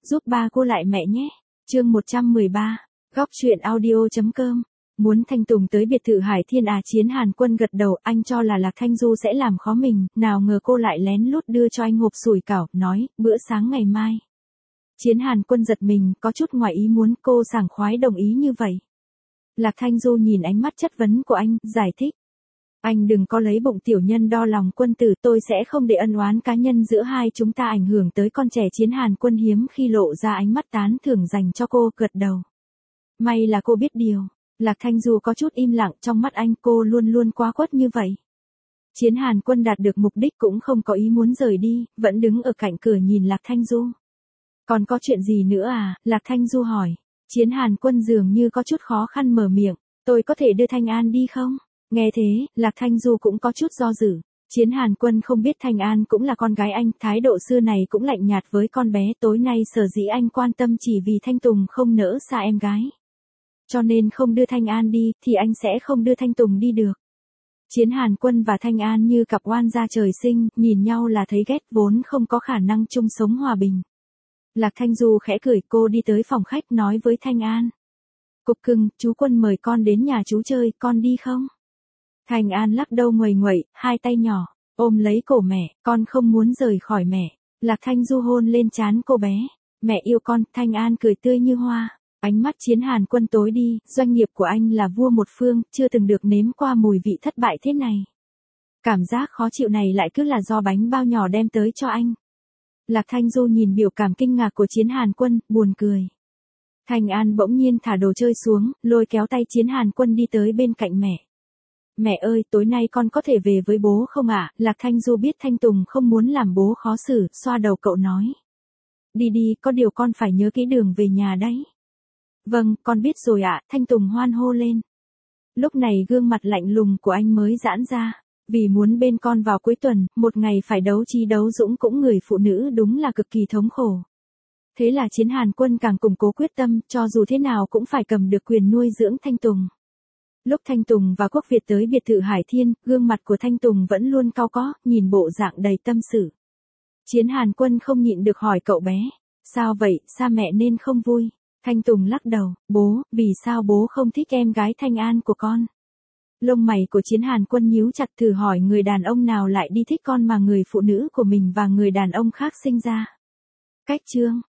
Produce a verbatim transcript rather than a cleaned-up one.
giúp ba cô lại mẹ nhé. Chương một trăm mười ba, Góc truyện audio.com. Muốn Thanh Tùng tới biệt thự Hải Thiên à? Chiến Hàn Quân gật đầu, anh cho là Lạc Thanh Du sẽ làm khó mình, nào ngờ cô lại lén lút đưa cho anh hộp sủi cảo, nói, bữa sáng ngày mai. Chiến Hàn Quân giật mình, có chút ngoài ý muốn, cô sảng khoái đồng ý như vậy. Lạc Thanh Du nhìn ánh mắt chất vấn của anh, giải thích. Anh đừng có lấy bụng tiểu nhân đo lòng quân tử, tôi sẽ không để ân oán cá nhân giữa hai chúng ta ảnh hưởng tới con trẻ. Chiến Hàn Quân hiếm khi lộ ra ánh mắt tán thưởng dành cho cô, gật đầu. May là cô biết điều. Lạc Thanh Du có chút im lặng, trong mắt anh cô luôn luôn quá quất như vậy. Chiến Hàn Quân đạt được mục đích cũng không có ý muốn rời đi, vẫn đứng ở cạnh cửa nhìn Lạc Thanh Du. Còn có chuyện gì nữa à? Lạc Thanh Du hỏi. Chiến Hàn Quân dường như có chút khó khăn mở miệng, tôi có thể đưa Thanh An đi không? Nghe thế, Lạc Thanh Du cũng có chút do dự. Chiến Hàn Quân không biết Thanh An cũng là con gái anh, thái độ xưa này cũng lạnh nhạt với con bé. Tối nay sở dĩ anh quan tâm chỉ vì Thanh Tùng không nỡ xa em gái. Cho nên không đưa Thanh An đi, thì anh sẽ không đưa Thanh Tùng đi được. Chiến Hàn Quân và Thanh An như cặp oan gia trời sinh, nhìn nhau là thấy ghét, vốn không có khả năng chung sống hòa bình. Lạc Thanh Du khẽ cười, cô đi tới phòng khách nói với Thanh An. Cục cưng, chú Quân mời con đến nhà chú chơi, con đi không? Thanh An lắc đầu nguầy nguậy, hai tay nhỏ, ôm lấy cổ mẹ, con không muốn rời khỏi mẹ. Lạc Thanh Du hôn lên trán cô bé. Mẹ yêu con. Thanh An cười tươi như hoa. Ánh mắt Chiến Hàn Quân tối đi, doanh nghiệp của anh là vua một phương, chưa từng được nếm qua mùi vị thất bại thế này. Cảm giác khó chịu này lại cứ là do bánh bao nhỏ đem tới cho anh. Lạc Thanh Du nhìn biểu cảm kinh ngạc của Chiến Hàn Quân, buồn cười. Thanh An bỗng nhiên thả đồ chơi xuống, lôi kéo tay Chiến Hàn Quân đi tới bên cạnh mẹ. Mẹ ơi, tối nay con có thể về với bố không ạ? À? Lạc Thanh Du biết Thanh Tùng không muốn làm bố khó xử, xoa đầu cậu nói. Đi đi, có điều con phải nhớ kỹ đường về nhà đấy. Vâng, con biết rồi ạ. À, Thanh Tùng hoan hô lên. Lúc này gương mặt lạnh lùng của anh mới giãn ra. Vì muốn bên con vào cuối tuần, một ngày phải đấu trí đấu dũng cũng người phụ nữ đúng là cực kỳ thống khổ. Thế là Chiến Hàn Quân càng củng cố quyết tâm, cho dù thế nào cũng phải cầm được quyền nuôi dưỡng Thanh Tùng. Lúc Thanh Tùng và Quốc Việt tới biệt thự Hải Thiên, gương mặt của Thanh Tùng vẫn luôn cau có, nhìn bộ dạng đầy tâm sự. Chiến Hàn Quân không nhịn được hỏi cậu bé. Sao vậy, sao mẹ nên không vui? Thanh Tùng lắc đầu, bố, vì sao bố không thích em gái Thanh An của con? Lông mày của Chiến Hàn Quân nhíu chặt, thử hỏi người đàn ông nào lại đi thích con mà người phụ nữ của mình và người đàn ông khác sinh ra. Cách chương.